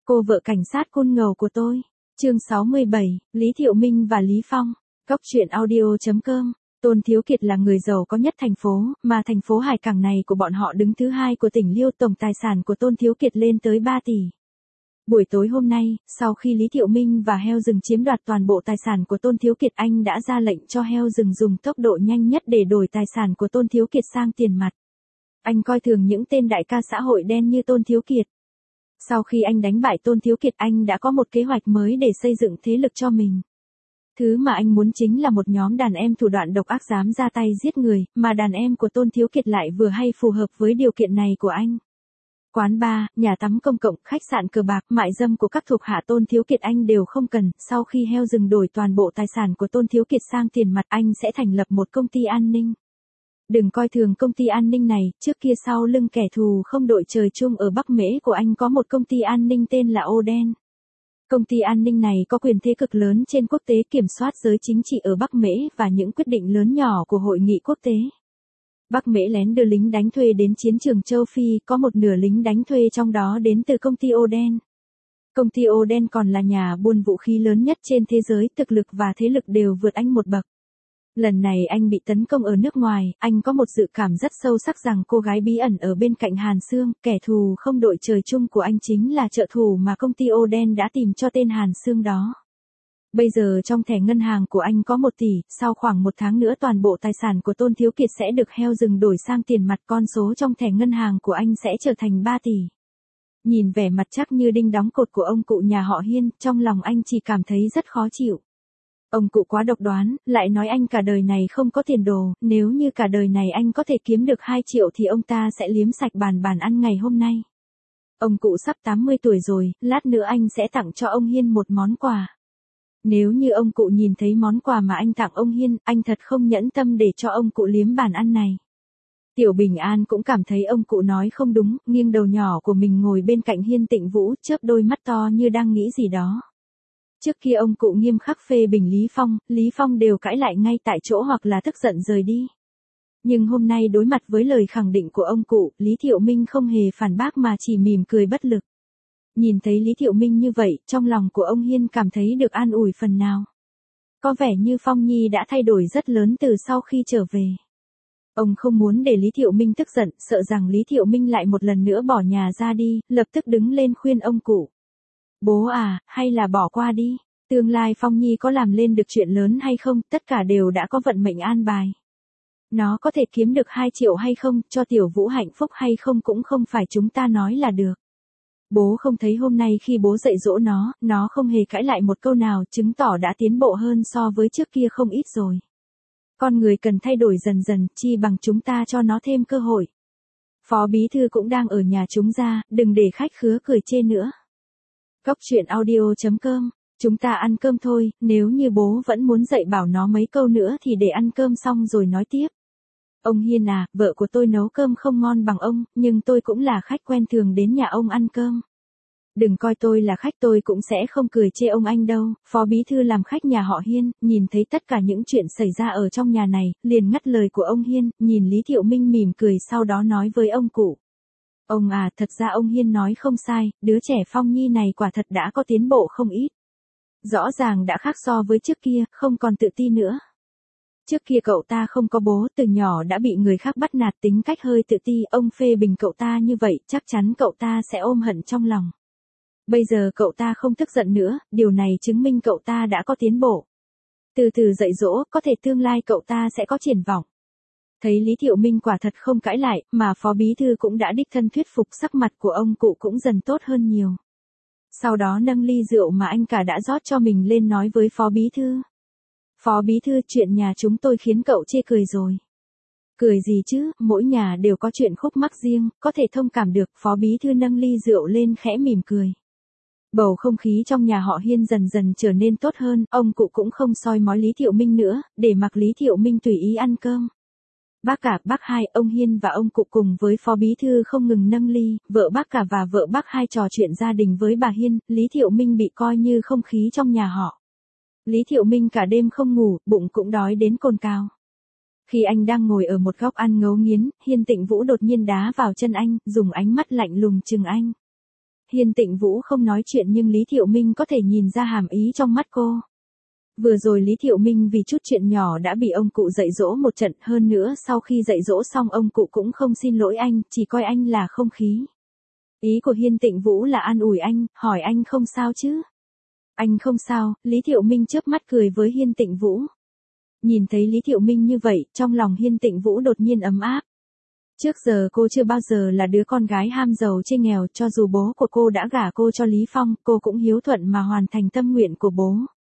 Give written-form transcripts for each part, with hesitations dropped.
Cô vợ cảnh sát côn ngầu của tôi. Chương 67, Lý Thiệu Minh và Lý Phong. Góc truyện audio.com. Tôn Thiếu Kiệt là người giàu có nhất thành phố, mà thành phố hải cảng này của bọn họ đứng thứ hai của tỉnh Liêu. Tổng tài sản của Tôn Thiếu Kiệt lên tới 3 tỷ. Buổi tối hôm nay, sau khi Lý Thiệu Minh và heo rừng chiếm đoạt toàn bộ tài sản của Tôn Thiếu Kiệt, anh đã ra lệnh cho heo rừng dùng tốc độ nhanh nhất để đổi tài sản của Tôn Thiếu Kiệt sang tiền mặt. Anh coi thường những tên đại ca xã hội đen như Tôn Thiếu Kiệt. Sau khi anh đánh bại Tôn Thiếu Kiệt, anh đã có một kế hoạch mới để xây dựng thế lực cho mình. Thứ mà anh muốn chính là một nhóm đàn em thủ đoạn độc ác dám ra tay giết người, mà đàn em của Tôn Thiếu Kiệt lại vừa hay phù hợp với điều kiện này của anh. Quán bar, nhà tắm công cộng, khách sạn cờ bạc, mại dâm của các thuộc hạ Tôn Thiếu Kiệt anh đều không cần. Sau khi heo rừng đổi toàn bộ tài sản của Tôn Thiếu Kiệt sang tiền mặt, anh sẽ thành lập một công ty an ninh. Đừng coi thường công ty an ninh này, trước kia sau lưng kẻ thù không đội trời chung ở Bắc Mễ của anh có một công ty an ninh tên là Oden. Công ty an ninh này có quyền thế cực lớn trên quốc tế, kiểm soát giới chính trị ở Bắc Mễ và những quyết định lớn nhỏ của hội nghị quốc tế. Bắc Mễ lén đưa lính đánh thuê đến chiến trường châu Phi, có một nửa lính đánh thuê trong đó đến từ công ty Oden. Công ty Oden còn là nhà buôn vũ khí lớn nhất trên thế giới, thực lực và thế lực đều vượt anh một bậc. Lần này anh bị tấn công ở nước ngoài, anh có một dự cảm rất sâu sắc rằng cô gái bí ẩn ở bên cạnh Hàn Sương, kẻ thù không đội trời chung của anh chính là trợ thủ mà công ty Oden đã tìm cho tên Hàn Sương đó. Bây giờ trong thẻ ngân hàng của anh có 1 tỷ, sau khoảng 1 tháng nữa toàn bộ tài sản của Tôn Thiếu Kiệt sẽ được heo rừng đổi sang tiền mặt, con số trong thẻ ngân hàng của anh sẽ trở thành 3 tỷ. Nhìn vẻ mặt chắc như đinh đóng cột của ông cụ nhà họ Hiên, trong lòng anh chỉ cảm thấy rất khó chịu. Ông cụ quá độc đoán, lại nói anh cả đời này không có tiền đồ, nếu như cả đời này anh có thể kiếm được 2 triệu thì ông ta sẽ liếm sạch bàn ăn ngày hôm nay. Ông cụ sắp 80 tuổi rồi, lát nữa anh sẽ tặng cho ông Hiên một món quà. Nếu như ông cụ nhìn thấy món quà mà anh tặng ông Hiên, anh thật không nhẫn tâm để cho ông cụ liếm bàn ăn này. Tiểu Bình An cũng cảm thấy ông cụ nói không đúng, nghiêng đầu nhỏ của mình ngồi bên cạnh Hiên Tịnh Vũ, chớp đôi mắt to như đang nghĩ gì đó. Trước kia ông cụ nghiêm khắc phê bình Lý Phong đều cãi lại ngay tại chỗ hoặc là tức giận rời đi. Nhưng hôm nay đối mặt với lời khẳng định của ông cụ, Lý Thiệu Minh không hề phản bác mà chỉ mỉm cười bất lực. Nhìn thấy Lý Thiệu Minh như vậy, trong lòng của ông Hiên cảm thấy được an ủi phần nào. Có vẻ như Phong Nhi đã thay đổi rất lớn từ sau khi trở về. Ông không muốn để Lý Thiệu Minh tức giận, sợ rằng Lý Thiệu Minh lại một lần nữa bỏ nhà ra đi, lập tức đứng lên khuyên ông cụ. Bố à, hay là bỏ qua đi, tương lai Phong Nhi có làm lên được chuyện lớn hay không, tất cả đều đã có vận mệnh an bài. Nó có thể kiếm được 2 triệu hay không, cho Tiểu Vũ hạnh phúc hay không cũng không phải chúng ta nói là được. Bố không thấy hôm nay khi bố dạy dỗ nó không hề cãi lại một câu nào, chứng tỏ đã tiến bộ hơn so với trước kia không ít rồi. Con người cần thay đổi dần dần, chi bằng chúng ta cho nó thêm cơ hội. Phó bí thư cũng đang ở nhà chúng ra, đừng để khách khứa cười chê nữa. Góc truyện audio.com. Chúng ta ăn cơm thôi, nếu như bố vẫn muốn dạy bảo nó mấy câu nữa thì để ăn cơm xong rồi nói tiếp. Ông Hiên à, vợ của tôi nấu cơm không ngon bằng ông, nhưng tôi cũng là khách quen thường đến nhà ông ăn cơm. Đừng coi tôi là khách, tôi cũng sẽ không cười chê ông anh đâu. Phó bí thư làm khách nhà họ Hiên, nhìn thấy tất cả những chuyện xảy ra ở trong nhà này, liền ngắt lời của ông Hiên, nhìn Lý Thiệu Minh mỉm cười sau đó nói với ông cụ. Ông à, thật ra ông Hiên nói không sai, đứa trẻ Phong Nhi này quả thật đã có tiến bộ không ít. Rõ ràng đã khác so với trước kia, không còn tự ti nữa. Trước kia cậu ta không có bố, từ nhỏ đã bị người khác bắt nạt, tính cách hơi tự ti, ông phê bình cậu ta như vậy, chắc chắn cậu ta sẽ ôm hận trong lòng. Bây giờ cậu ta không tức giận nữa, điều này chứng minh cậu ta đã có tiến bộ. Từ từ dạy dỗ, có thể tương lai cậu ta sẽ có triển vọng. Thấy Lý Thiệu Minh quả thật không cãi lại, mà phó bí thư cũng đã đích thân thuyết phục, sắc mặt của ông cụ cũng dần tốt hơn nhiều. Sau đó nâng ly rượu mà anh cả đã rót cho mình lên nói với phó bí thư. Phó bí thư, chuyện nhà chúng tôi khiến cậu chê cười rồi. Cười gì chứ, mỗi nhà đều có chuyện khúc mắc riêng, có thể thông cảm được. Phó bí thư nâng ly rượu lên khẽ mỉm cười. Bầu không khí trong nhà họ Hiên dần dần trở nên tốt hơn, ông cụ cũng không soi mói Lý Thiệu Minh nữa, để mặc Lý Thiệu Minh tùy ý ăn cơm. Bác cả, bác hai, ông Hiên và ông cụ cùng với phó bí thư không ngừng nâng ly, vợ bác cả và vợ bác hai trò chuyện gia đình với bà Hiên, Lý Thiệu Minh bị coi như không khí trong nhà họ. Lý Thiệu Minh cả đêm không ngủ, bụng cũng đói đến cồn cào. Khi anh đang ngồi ở một góc ăn ngấu nghiến, Hiên Tịnh Vũ đột nhiên đá vào chân anh, dùng ánh mắt lạnh lùng chừng anh. Hiên Tịnh Vũ không nói chuyện nhưng Lý Thiệu Minh có thể nhìn ra hàm ý trong mắt cô. Vừa rồi Lý Thiệu Minh vì chút chuyện nhỏ đã bị ông cụ dạy dỗ một trận, hơn nữa sau khi dạy dỗ xong ông cụ cũng không xin lỗi anh, chỉ coi anh là không khí. Ý của Hiên Tịnh Vũ là an ủi anh, hỏi anh không sao chứ? Anh không sao, Lý Thiệu Minh chớp mắt cười với Hiên Tịnh Vũ. Nhìn thấy Lý Thiệu Minh như vậy, trong lòng Hiên Tịnh Vũ đột nhiên ấm áp. Trước giờ cô chưa bao giờ là đứa con gái ham giàu chê nghèo, cho dù bố của cô đã gả cô cho Lý Phong, cô cũng hiếu thuận mà hoàn thành tâm nguyện của bố.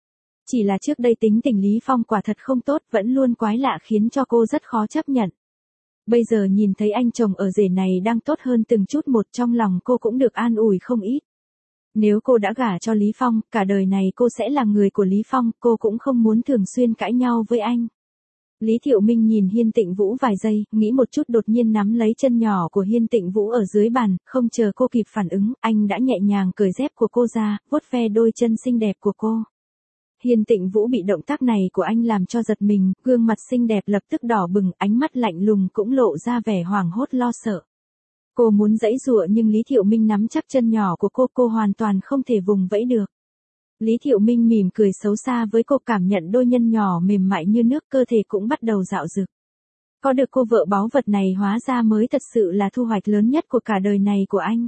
Chỉ là trước đây tính tình Lý Phong quả thật không tốt, vẫn luôn quái lạ khiến cho cô rất khó chấp nhận. Bây giờ nhìn thấy anh chồng ở rể này đang tốt hơn từng chút một, trong lòng cô cũng được an ủi không ít. Nếu cô đã gả cho Lý Phong, cả đời này cô sẽ là người của Lý Phong, cô cũng không muốn thường xuyên cãi nhau với anh. Lý Thiệu Minh nhìn Hiên Tịnh Vũ vài giây, nghĩ một chút đột nhiên nắm lấy chân nhỏ của Hiên Tịnh Vũ ở dưới bàn, không chờ cô kịp phản ứng, anh đã nhẹ nhàng cởi dép của cô ra, vuốt ve đôi chân xinh đẹp của cô. Hiên Tịnh Vũ bị động tác này của anh làm cho giật mình, gương mặt xinh đẹp lập tức đỏ bừng, ánh mắt lạnh lùng cũng lộ ra vẻ hoảng hốt lo sợ. Cô muốn giãy giụa nhưng Lý Thiệu Minh nắm chắc chân nhỏ của cô hoàn toàn không thể vùng vẫy được. Lý Thiệu Minh mỉm cười xấu xa với cô, cảm nhận đôi nhân nhỏ mềm mại như nước, cơ thể cũng bắt đầu dạo dực. Có được cô vợ báu vật này hóa ra mới thật sự là thu hoạch lớn nhất của cả đời này của anh.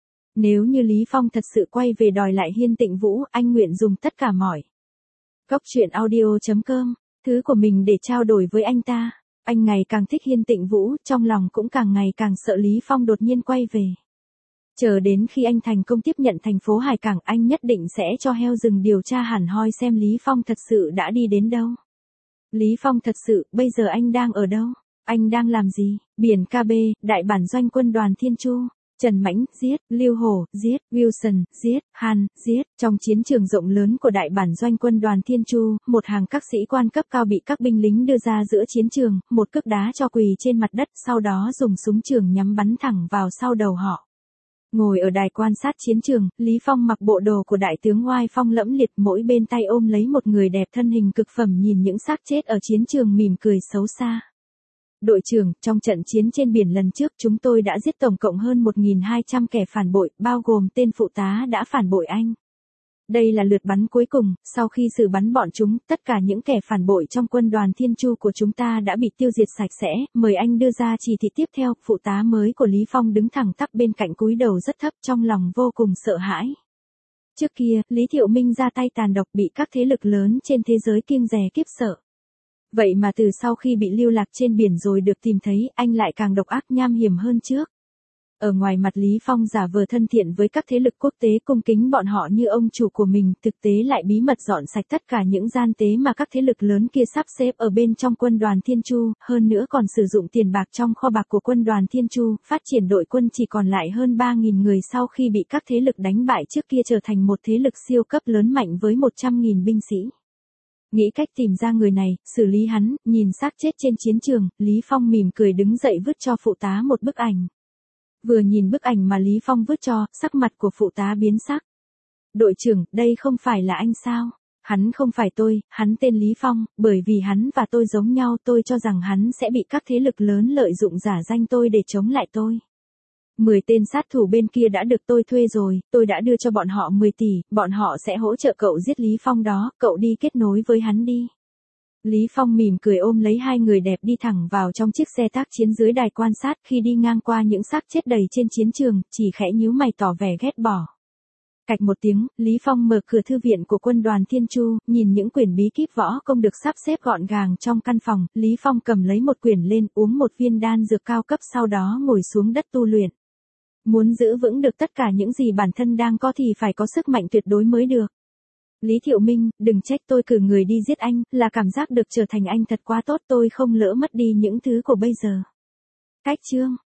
Nếu như Lý Phong thật sự quay về đòi lại Hiên Tịnh Vũ, anh nguyện dùng tất cả mọi Góc truyện audio.com, thứ của mình để trao đổi với anh ta. Anh ngày càng thích Hiên Tịnh Vũ, trong lòng cũng càng ngày càng sợ Lý Phong đột nhiên quay về. Chờ đến khi anh thành công tiếp nhận thành phố Hải Cảng, anh nhất định sẽ cho heo rừng điều tra hẳn hoi xem Lý Phong thật sự đã đi đến đâu. Lý Phong thật sự, bây giờ anh đang ở đâu? Anh đang làm gì? Biển KB, đại bản doanh quân đoàn Thiên Chu. Trần Mãnh, giết, Lưu Hổ, giết, Wilson, giết, Han, giết. Trong chiến trường rộng lớn của đại bản doanh quân đoàn Thiên Chu, một hàng các sĩ quan cấp cao bị các binh lính đưa ra giữa chiến trường, một cước đá cho quỳ trên mặt đất, sau đó dùng súng trường nhắm bắn thẳng vào sau đầu họ. Ngồi ở đài quan sát chiến trường, Lý Phong mặc bộ đồ của đại tướng oai phong lẫm liệt, mỗi bên tay ôm lấy một người đẹp thân hình cực phẩm, nhìn những xác chết ở chiến trường mỉm cười xấu xa. Đội trưởng, trong trận chiến trên biển lần trước chúng tôi đã giết tổng cộng hơn 1.200 kẻ phản bội, bao gồm tên phụ tá đã phản bội anh. Đây là lượt bắn cuối cùng, sau khi xử bắn bọn chúng, tất cả những kẻ phản bội trong quân đoàn Thiên Chu của chúng ta đã bị tiêu diệt sạch sẽ, mời anh đưa ra chỉ thị tiếp theo. Phụ tá mới của Lý Phong đứng thẳng tắp bên cạnh, cúi đầu rất thấp, trong lòng vô cùng sợ hãi. Trước kia, Lý Thiệu Minh ra tay tàn độc, bị các thế lực lớn trên thế giới kiêng dè kiếp sợ. Vậy mà từ sau khi bị lưu lạc trên biển rồi được tìm thấy, anh lại càng độc ác nham hiểm hơn trước. Ở ngoài mặt Lý Phong giả vờ thân thiện với các thế lực quốc tế, cung kính bọn họ như ông chủ của mình, thực tế lại bí mật dọn sạch tất cả những gian tế mà các thế lực lớn kia sắp xếp ở bên trong quân đoàn Thiên Chu, hơn nữa còn sử dụng tiền bạc trong kho bạc của quân đoàn Thiên Chu, phát triển đội quân chỉ còn lại hơn 3.000 người sau khi bị các thế lực đánh bại trước kia, trở thành một thế lực siêu cấp lớn mạnh với 100.000 binh sĩ. Nghĩ cách tìm ra người này, xử lý hắn, nhìn xác chết trên chiến trường, Lý Phong mỉm cười đứng dậy vứt cho phụ tá một bức ảnh. Vừa nhìn bức ảnh mà Lý Phong vứt cho, sắc mặt của phụ tá biến sắc. Đội trưởng, đây không phải là anh sao? Hắn không phải tôi, hắn tên Lý Phong, bởi vì hắn và tôi giống nhau, tôi cho rằng hắn sẽ bị các thế lực lớn lợi dụng giả danh tôi để chống lại tôi. 10 tên sát thủ bên kia đã được tôi thuê rồi, tôi đã đưa cho bọn họ 10 tỷ, bọn họ sẽ hỗ trợ cậu giết Lý Phong đó, cậu đi kết nối với hắn đi. Lý Phong mỉm cười ôm lấy hai người đẹp đi thẳng vào trong chiếc xe tác chiến dưới đài quan sát, khi đi ngang qua những xác chết đầy trên chiến trường, chỉ khẽ nhíu mày tỏ vẻ ghét bỏ. Cạch một tiếng, Lý Phong mở cửa thư viện của quân đoàn Thiên Chu, nhìn những quyển bí kíp võ công được sắp xếp gọn gàng trong căn phòng, Lý Phong cầm lấy một quyển lên, uống một viên đan dược cao cấp, sau đó ngồi xuống đất tu luyện. Muốn giữ vững được tất cả những gì bản thân đang có thì phải có sức mạnh tuyệt đối mới được. Lý Thiệu Minh, đừng trách tôi cử người đi giết anh, là cảm giác được trở thành anh thật quá tốt, tôi không lỡ mất đi những thứ của bây giờ. Cách chương